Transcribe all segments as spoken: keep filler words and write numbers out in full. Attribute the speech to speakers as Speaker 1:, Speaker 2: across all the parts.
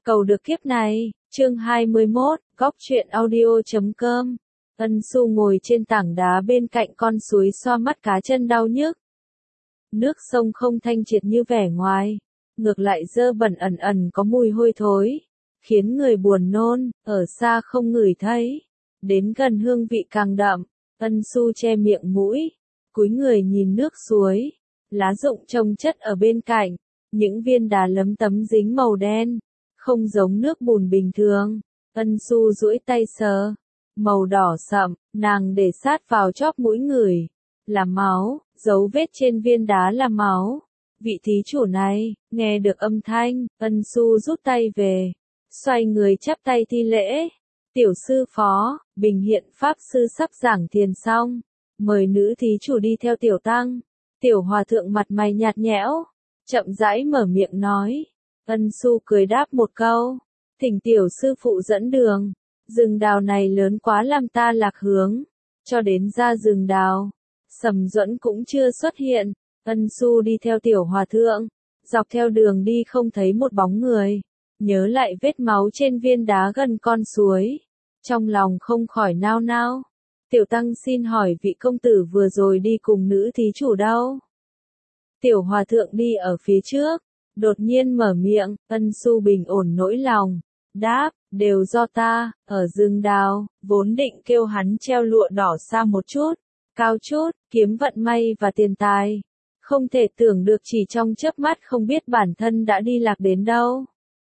Speaker 1: Cầu được kiếp này, chương hai mươi mốt, góc truyện audio chấm com. Ân Xu ngồi trên tảng đá bên cạnh con suối xoa mắt cá chân đau nhức. Nước sông không thanh triệt như vẻ ngoài, ngược lại dơ bẩn ẩn ẩn có mùi hôi thối, khiến người buồn nôn, ở xa không ngửi thấy, đến gần hương vị càng đậm. Ân Xu che miệng mũi, cúi người nhìn nước suối, lá rụng chồng chất ở bên cạnh, những viên đá lấm tấm dính màu đen, không giống nước bùn bình thường. Ân Xu duỗi tay sờ, màu đỏ sậm, nàng để sát vào chóp mũi người, là máu, dấu vết trên viên đá là máu. Vị thí chủ này, nghe được âm thanh, Ân Xu rút tay về, xoay người chắp tay thi lễ. Tiểu sư phó, Bình Hiện Pháp sư sắp giảng thiền xong, mời nữ thí chủ đi theo tiểu tăng. Tiểu hòa thượng mặt mày nhạt nhẽo, chậm rãi mở miệng nói. Ân Xu cười đáp một câu, thỉnh tiểu sư phụ dẫn đường, rừng đào này lớn quá làm ta lạc hướng. Cho đến ra rừng đào, Sầm Duẫn cũng chưa xuất hiện. Ân Xu đi theo tiểu hòa thượng, dọc theo đường đi không thấy một bóng người, nhớ lại vết máu trên viên đá gần con suối, trong lòng không khỏi nao nao. Tiểu tăng xin hỏi vị công tử vừa rồi đi cùng nữ thí chủ đâu? Tiểu hòa thượng đi ở phía trước, đột nhiên mở miệng. Ân Xu bình ổn nỗi lòng, đáp, đều do ta, ở rừng đào, vốn định kêu hắn treo lụa đỏ xa một chút, cao chút, kiếm vận may và tiền tài. Không thể tưởng được chỉ trong chớp mắt không biết bản thân đã đi lạc đến đâu.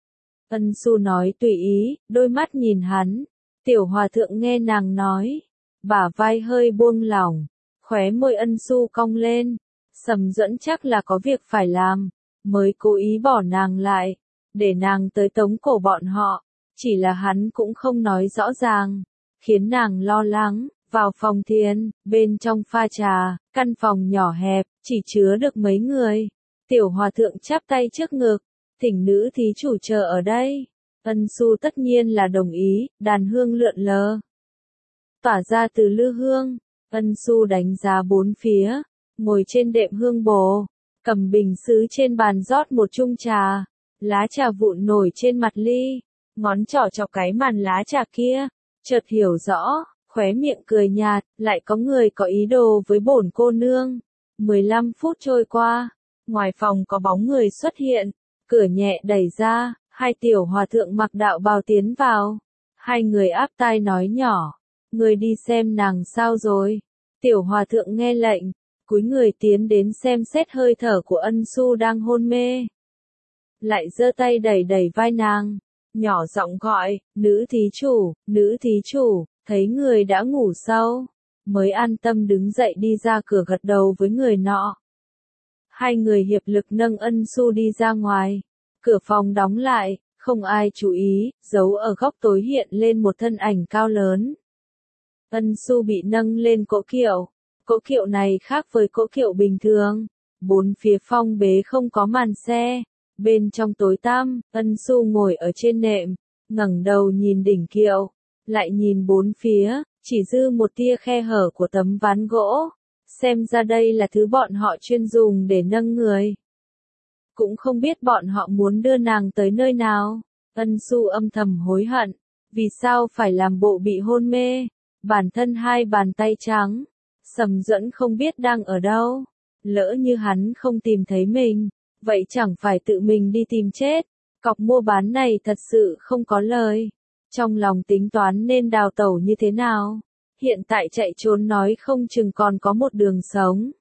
Speaker 1: Ân Xu nói tùy ý, đôi mắt nhìn hắn. Tiểu hòa thượng nghe nàng nói, bả vai hơi buông lỏng, khóe môi Ân Xu cong lên. Sầm Duẫn chắc là có việc phải làm, mới cố ý bỏ nàng lại, để nàng tới tống cổ bọn họ. Chỉ là hắn cũng không nói rõ ràng, khiến nàng lo lắng. Vào phòng thiền, bên trong pha trà, căn phòng nhỏ hẹp, chỉ chứa được mấy người. Tiểu hòa thượng chắp tay trước ngực, thỉnh nữ thí chủ chờ ở đây. Ân Xu tất nhiên là đồng ý, đàn hương lượn lờ, tỏa ra từ lư hương. Ân Xu đánh giá bốn phía, ngồi trên đệm hương bồ, cầm bình sứ trên bàn rót một chung trà, lá trà vụn nổi trên mặt ly, ngón trỏ chọc cái màn lá trà kia, chợt hiểu rõ. Khóe miệng cười nhạt, lại có người có ý đồ với bổn cô nương. mười lăm phút trôi qua, ngoài phòng có bóng người xuất hiện, cửa nhẹ đẩy ra, hai tiểu hòa thượng mặc đạo bào tiến vào. Hai người áp tai nói nhỏ, người đi xem nàng sao rồi. Tiểu hòa thượng nghe lệnh, cúi người tiến đến xem xét hơi thở của Ân Xu đang hôn mê. Lại giơ tay đẩy đẩy vai nàng, nhỏ giọng gọi, nữ thí chủ, nữ thí chủ. Thấy người đã ngủ sâu, mới an tâm đứng dậy đi ra cửa gật đầu với người nọ. Hai người hiệp lực nâng Ân Xu đi ra ngoài, cửa phòng đóng lại, không ai chú ý, giấu ở góc tối hiện lên một thân ảnh cao lớn. Ân Xu bị nâng lên cỗ kiệu, cỗ kiệu này khác với cỗ kiệu bình thường, bốn phía phong bế không có màn xe, bên trong tối tăm. Ân Xu ngồi ở trên nệm, ngẩng đầu nhìn đỉnh kiệu, lại nhìn bốn phía, chỉ dư một tia khe hở của tấm ván gỗ, xem ra đây là thứ bọn họ chuyên dùng để nâng người. Cũng không biết bọn họ muốn đưa nàng tới nơi nào. Ân Xu âm thầm hối hận, vì sao phải làm bộ bị hôn mê, bản thân hai bàn tay trắng. Sầm Duẫn không biết đang ở đâu, lỡ như hắn không tìm thấy mình, vậy chẳng phải tự mình đi tìm chết. Cọc mua bán này thật sự không có lời. Trong lòng tính toán nên đào tẩu như thế nào, hiện tại chạy trốn nói không chừng còn có một đường sống.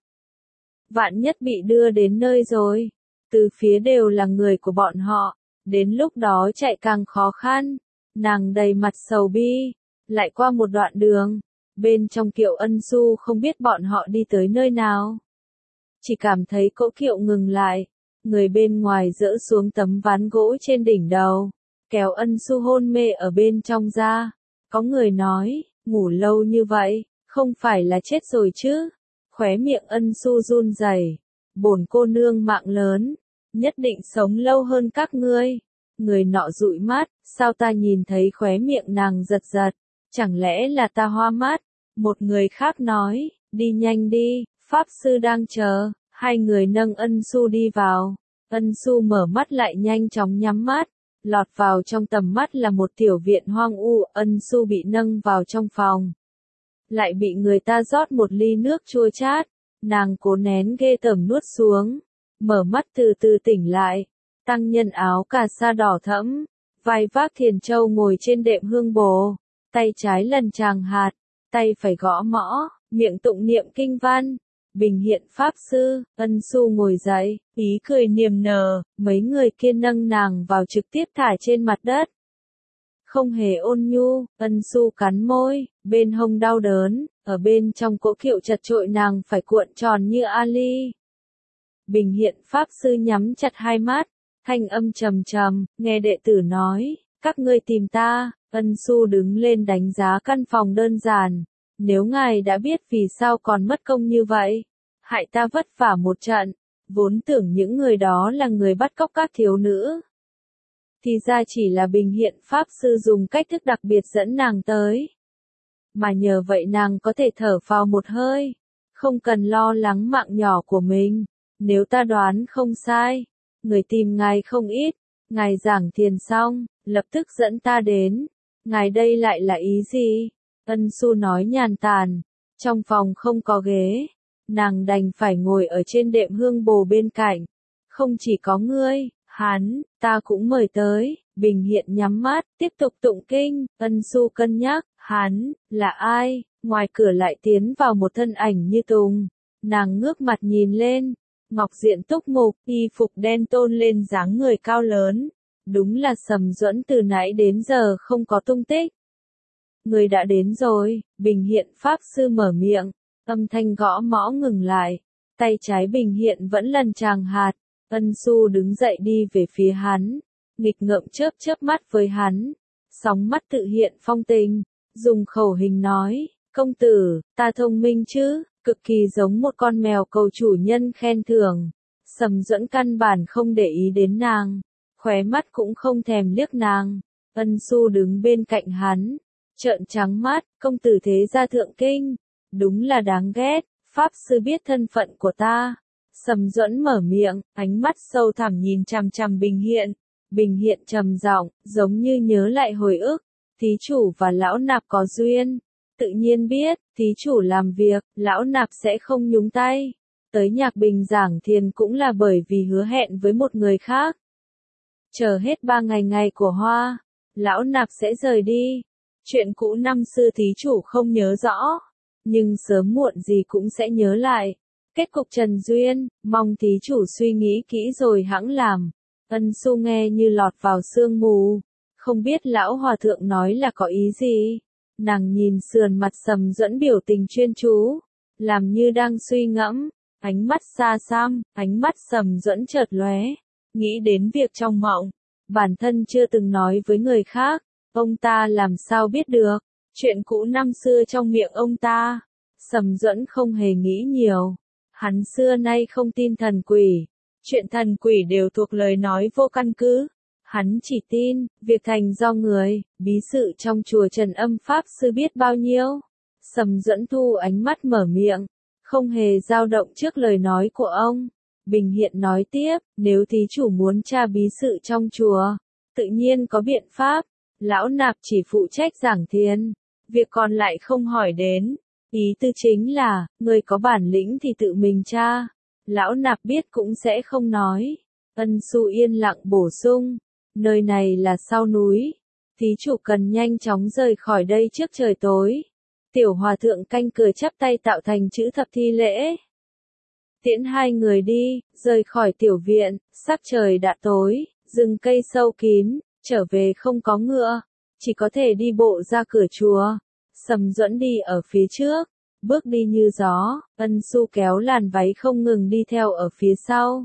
Speaker 1: Vạn nhất bị đưa đến nơi rồi, từ phía đều là người của bọn họ, đến lúc đó chạy càng khó khăn. Nàng đầy mặt sầu bi, lại qua một đoạn đường, bên trong kiệu Ân Xu không biết bọn họ đi tới nơi nào. Chỉ cảm thấy cỗ kiệu ngừng lại, người bên ngoài dỡ xuống tấm ván gỗ trên đỉnh đầu, kéo Ân Xu hôn mê ở bên trong ra. Có người nói, ngủ lâu như vậy, không phải là chết rồi chứ. Khóe miệng Ân Xu run rẩy, bổn cô nương mạng lớn, nhất định sống lâu hơn các ngươi. Người nọ dụi mắt, sao ta nhìn thấy khóe miệng nàng giật giật, chẳng lẽ là ta hoa mắt. Một người khác nói, đi nhanh đi, Pháp sư đang chờ. Hai người nâng Ân Xu đi vào, Ân Xu mở mắt lại nhanh chóng nhắm mắt. Lọt vào trong tầm mắt là một tiểu viện hoang u, Ân Xu bị nâng vào trong phòng. Lại bị người ta rót một ly nước chua chát, nàng cố nén ghê tởm nuốt xuống, mở mắt từ từ tỉnh lại. Tăng nhân áo cà sa đỏ thẫm, vai vác thiền châu ngồi trên đệm hương bồ, tay trái lần tràng hạt, tay phải gõ mõ, miệng tụng niệm kinh văn. Bình hiện pháp sư, Ân Xu ngồi dậy, ý cười niềm nở, mấy người kia nâng nàng vào trực tiếp thả trên mặt đất. Không hề ôn nhu, Ân Xu cắn môi, bên hông đau đớn, ở bên trong cỗ kiệu chật chội nàng phải cuộn tròn như Ali. Bình hiện pháp sư nhắm chặt hai mắt, thanh âm trầm trầm, nghe đệ tử nói, các ngươi tìm ta. Ân Xu đứng lên đánh giá căn phòng đơn giản. Nếu ngài đã biết vì sao còn mất công như vậy, hại ta vất vả một trận, vốn tưởng những người đó là người bắt cóc các thiếu nữ. Thì ra chỉ là Bình hiện pháp sư dùng cách thức đặc biệt dẫn nàng tới. Mà nhờ vậy nàng có thể thở phào một hơi, không cần lo lắng mạng nhỏ của mình. Nếu ta đoán không sai, người tìm ngài không ít, ngài giảng thiền xong, lập tức dẫn ta đến. Ngài đây lại là ý gì? Ân Xu nói nhàn tản, trong phòng không có ghế, nàng đành phải ngồi ở trên đệm hương bồ bên cạnh. Không chỉ có ngươi, hắn, ta cũng mời tới. Bình hiện nhắm mắt, tiếp tục tụng kinh. Ân Xu cân nhắc, hắn, là ai? Ngoài cửa lại tiến vào một thân ảnh như tùng. Nàng ngước mặt nhìn lên, ngọc diện túc mục, y phục đen tôn lên dáng người cao lớn. Đúng là Sầm Duẫn, từ nãy đến giờ không có tung tích. Người đã đến rồi, Bình hiện pháp sư mở miệng, âm thanh gõ mõ ngừng lại, tay trái Bình hiện vẫn lần tràng hạt. Ân Xu đứng dậy đi về phía hắn, nghịch ngợm chớp chớp mắt với hắn, sóng mắt tự hiện phong tình, dùng khẩu hình nói, công tử, ta thông minh chứ, cực kỳ giống một con mèo cầu chủ nhân khen thưởng. Sầm Duẫn căn bản không để ý đến nàng, khóe mắt cũng không thèm liếc nàng. Ân Xu đứng bên cạnh hắn, trợn trắng mắt, công tử thế gia thượng kinh, đúng là đáng ghét, pháp sư biết thân phận của ta. Sầm Duẫn mở miệng, ánh mắt sâu thẳm nhìn chằm chằm Bình hiện. Bình hiện trầm giọng, giống như nhớ lại hồi ức, thí chủ và lão nạp có duyên, tự nhiên biết, thí chủ làm việc, lão nạp sẽ không nhúng tay. Tới Nhạc Bình giảng thiền cũng là bởi vì hứa hẹn với một người khác. Chờ hết ba ngày ngày của hoa, lão nạp sẽ rời đi. Chuyện cũ năm xưa thí chủ không nhớ rõ, nhưng sớm muộn gì cũng sẽ nhớ lại. Kết cục trần duyên, mong thí chủ suy nghĩ kỹ rồi hẵng làm. Ân Xu nghe như lọt vào sương mù, không biết lão hòa thượng nói là có ý gì. Nàng nhìn sườn mặt Sầm Duẫn biểu tình chuyên chú, làm như đang suy ngẫm, ánh mắt xa xăm, ánh mắt Sầm Duẫn chợt lóe, nghĩ đến việc trong mộng, bản thân chưa từng nói với người khác, ông ta làm sao biết được, chuyện cũ năm xưa trong miệng ông ta. Sầm Duẫn không hề nghĩ nhiều, hắn xưa nay không tin thần quỷ, chuyện thần quỷ đều thuộc lời nói vô căn cứ. Hắn chỉ tin, việc thành do người, bí sự trong chùa Trần Âm Pháp Sư biết bao nhiêu. Sầm Duẫn thu ánh mắt mở miệng, không hề dao động trước lời nói của ông. Bình hiện nói tiếp, nếu thí chủ muốn tra bí sự trong chùa, tự nhiên có biện pháp, lão nạp chỉ phụ trách giảng thiền, việc còn lại không hỏi đến. Ý tư chính là, người có bản lĩnh thì tự mình tra, lão nạp biết cũng sẽ không nói. Ân Xu yên lặng bổ sung, nơi này là sau núi, thí chủ cần nhanh chóng rời khỏi đây trước trời tối. Tiểu hòa thượng canh cửa chắp tay tạo thành chữ thập thi lễ. Tiễn hai người đi, rời khỏi tiểu viện, sắc trời đã tối, rừng cây sâu kín, trở về không có ngựa, chỉ có thể đi bộ ra cửa chùa. Sầm Duẫn đi ở phía trước, bước đi như gió, Ân Xu kéo làn váy không ngừng đi theo ở phía sau.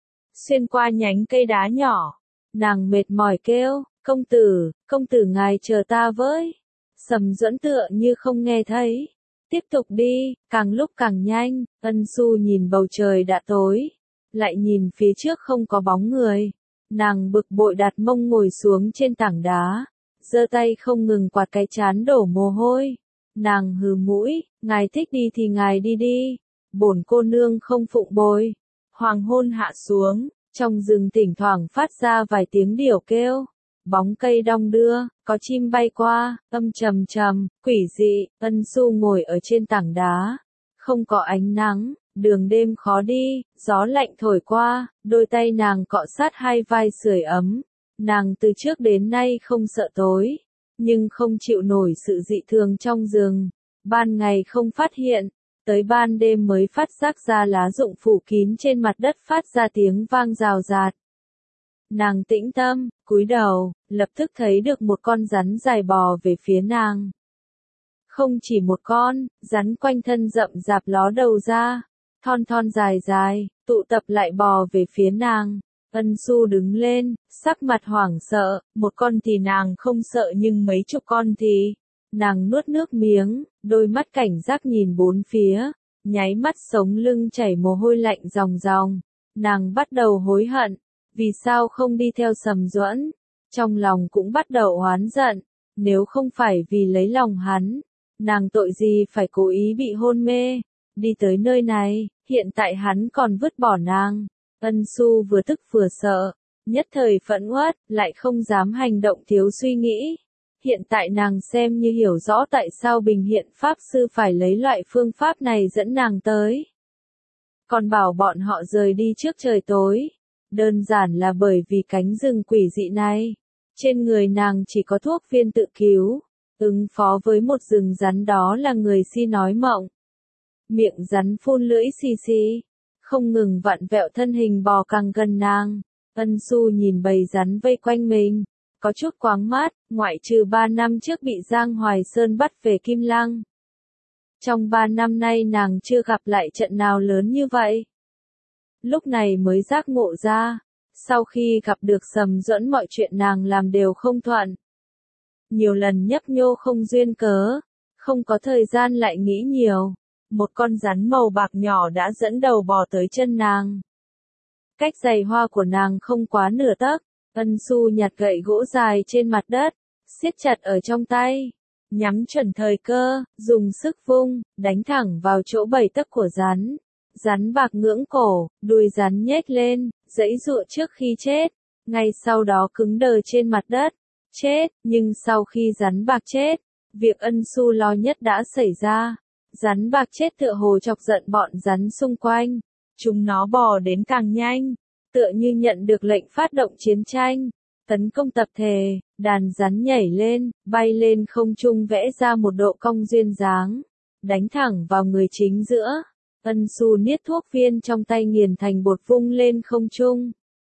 Speaker 1: Xuyên qua nhánh cây đá nhỏ, nàng mệt mỏi kêu, công tử, công tử ngài chờ ta với. Sầm Duẫn tựa như không nghe thấy. Tiếp tục đi, càng lúc càng nhanh. Ân Xu nhìn bầu trời đã tối, lại nhìn phía trước không có bóng người. Nàng bực bội đặt mông ngồi xuống trên tảng đá, giơ tay không ngừng quạt cái trán đổ mồ hôi. Nàng hừ mũi, ngài thích đi thì ngài đi đi, bổn cô nương không phụng bồi. Hoàng hôn hạ xuống, trong rừng thỉnh thoảng phát ra vài tiếng điểu kêu. bóng cây đong đưa, có chim bay qua, âm trầm trầm, quỷ dị. Ân Xu ngồi ở trên tảng đá, không có ánh nắng, đường đêm khó đi, gió lạnh thổi qua, đôi tay nàng cọ sát hai vai sưởi ấm. Nàng từ trước đến nay không sợ tối, nhưng không chịu nổi sự dị thường trong rừng. Ban ngày không phát hiện, tới ban đêm mới phát giác ra lá rụng phủ kín trên mặt đất phát ra tiếng vang rào rạt. Nàng tĩnh tâm, cúi đầu, lập tức thấy được một con rắn dài bò về phía nàng. Không chỉ một con, rắn quanh thân rậm rạp ló đầu ra, thon thon dài dài, tụ tập lại bò về phía nàng. Ân Xu đứng lên, sắc mặt hoảng sợ, một con thì nàng không sợ nhưng mấy chục con thì... Nàng nuốt nước miếng, đôi mắt cảnh giác nhìn bốn phía, nháy mắt sống lưng chảy mồ hôi lạnh ròng ròng. Nàng bắt đầu hối hận, vì sao không đi theo Sầm Duẫn, trong lòng cũng bắt đầu oán giận, nếu không phải vì lấy lòng hắn, nàng tội gì phải cố ý bị hôn mê, đi tới nơi này, hiện tại hắn còn vứt bỏ nàng. Ân Xu vừa tức vừa sợ, nhất thời phẫn uất, lại không dám hành động thiếu suy nghĩ. Hiện tại nàng xem như hiểu rõ tại sao Bình Hiện Pháp Sư phải lấy loại phương pháp này dẫn nàng tới. Còn bảo bọn họ rời đi trước trời tối. Đơn giản là bởi vì cánh rừng quỷ dị này. Trên người nàng chỉ có thuốc viên tự cứu. Ứng phó với một rừng rắn đó là người si nói mộng. Miệng rắn phun lưỡi xì xì. Không ngừng vặn vẹo thân hình bò càng gần nàng. Ân Xu nhìn bầy rắn vây quanh mình. Có chút quáng mát, ngoại trừ ba năm trước bị Giang Hoài Sơn bắt về Kim Lăng. Trong ba năm nay nàng chưa gặp lại trận nào lớn như vậy. Lúc này mới giác ngộ ra, sau khi gặp được Sầm Duẫn mọi chuyện nàng làm đều không thuận. Nhiều lần nhấp nhô không duyên cớ, không có thời gian lại nghĩ nhiều. Một con rắn màu bạc nhỏ đã dẫn đầu bò tới chân nàng. Cách giày hoa của nàng không quá nửa tấc. Ân Xu nhặt gậy gỗ dài trên mặt đất, siết chặt ở trong tay, nhắm chuẩn thời cơ, dùng sức vung, đánh thẳng vào chỗ bảy tấc của rắn. Rắn bạc ngưỡng cổ, đuôi rắn nhếch lên, giãy giụa trước khi chết, ngay sau đó cứng đờ trên mặt đất, chết, nhưng sau khi rắn bạc chết, việc Ân Xu lo nhất đã xảy ra. Rắn bạc chết tựa hồ chọc giận bọn rắn xung quanh, chúng nó bò đến càng nhanh. Tựa như nhận được lệnh phát động chiến tranh, tấn công tập thể, đàn rắn nhảy lên, bay lên không trung vẽ ra một độ cong duyên dáng, đánh thẳng vào người chính giữa. Ân Xu niết thuốc viên trong tay nghiền thành bột vung lên không trung.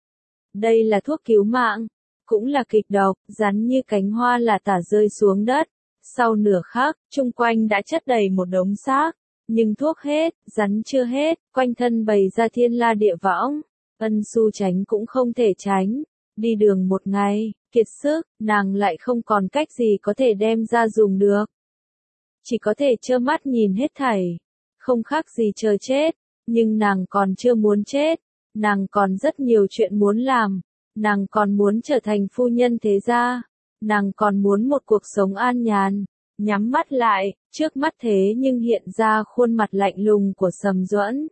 Speaker 1: Đây là thuốc cứu mạng, cũng là kịch độc, rắn như cánh hoa là tả rơi xuống đất. Sau nửa khắc, chung quanh đã chất đầy một đống xác, nhưng thuốc hết, rắn chưa hết, quanh thân bày ra thiên la địa võng. Ân Xu tránh cũng không thể tránh, đi đường một ngày, kiệt sức, nàng lại không còn cách gì có thể đem ra dùng được. Chỉ có thể trơ mắt nhìn hết thảy, không khác gì chờ chết, nhưng nàng còn chưa muốn chết, nàng còn rất nhiều chuyện muốn làm, nàng còn muốn trở thành phu nhân thế gia, nàng còn muốn một cuộc sống an nhàn. Nhắm mắt lại, trước mắt thế nhưng hiện ra khuôn mặt lạnh lùng của Sầm Duẫn.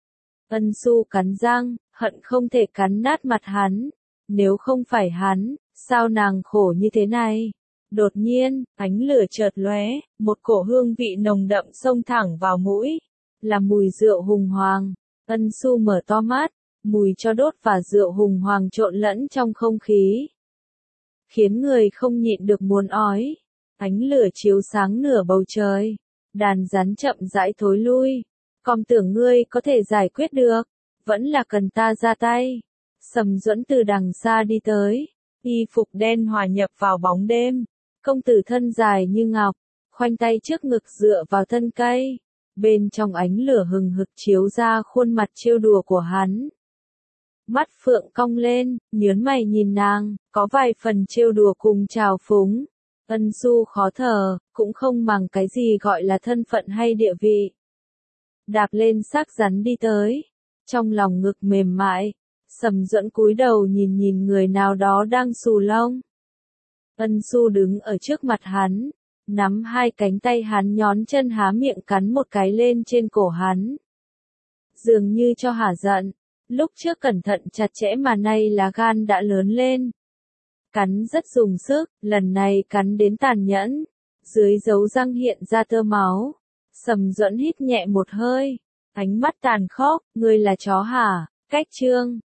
Speaker 1: Ân Xu cắn răng, hận không thể cắn nát mặt hắn. Nếu không phải hắn, sao nàng khổ như thế này? Đột nhiên, ánh lửa chợt lóe, một cổ hương vị nồng đậm xông thẳng vào mũi. Là mùi rượu hùng hoàng. Ân Xu mở to mắt, mùi tro đốt và rượu hùng hoàng trộn lẫn trong không khí. Khiến người không nhịn được muốn ói. Ánh lửa chiếu sáng nửa bầu trời. Đàn rắn chậm rãi thối lui. Còn tưởng ngươi có thể giải quyết được, vẫn là cần ta ra tay. Sầm Duẫn từ đằng xa đi tới, y phục đen hòa nhập vào bóng đêm, công tử thân dài như ngọc, khoanh tay trước ngực dựa vào thân cây, bên trong ánh lửa hừng hực chiếu ra khuôn mặt trêu đùa của hắn. Mắt phượng cong lên, nhớn mày nhìn nàng, có vài phần trêu đùa cùng trào phúng. Ân Xu khó thở, cũng không màng cái gì gọi là thân phận hay địa vị. Đạp lên xác rắn đi tới, trong lòng ngực mềm mại, Sầm Duẫn cúi đầu nhìn nhìn người nào đó đang xù lông. Ân Xu đứng ở trước mặt hắn, nắm hai cánh tay hắn nhón chân há miệng cắn một cái lên trên cổ hắn. Dường như cho hả giận, lúc trước cẩn thận chặt chẽ mà nay lá gan đã lớn lên. Cắn rất dùng sức, lần này cắn đến tàn nhẫn. Dưới dấu răng hiện ra tơ máu. Sầm Duẫn hít nhẹ một hơi. Ánh mắt tàn khốc, ngươi là chó hả? Cách chương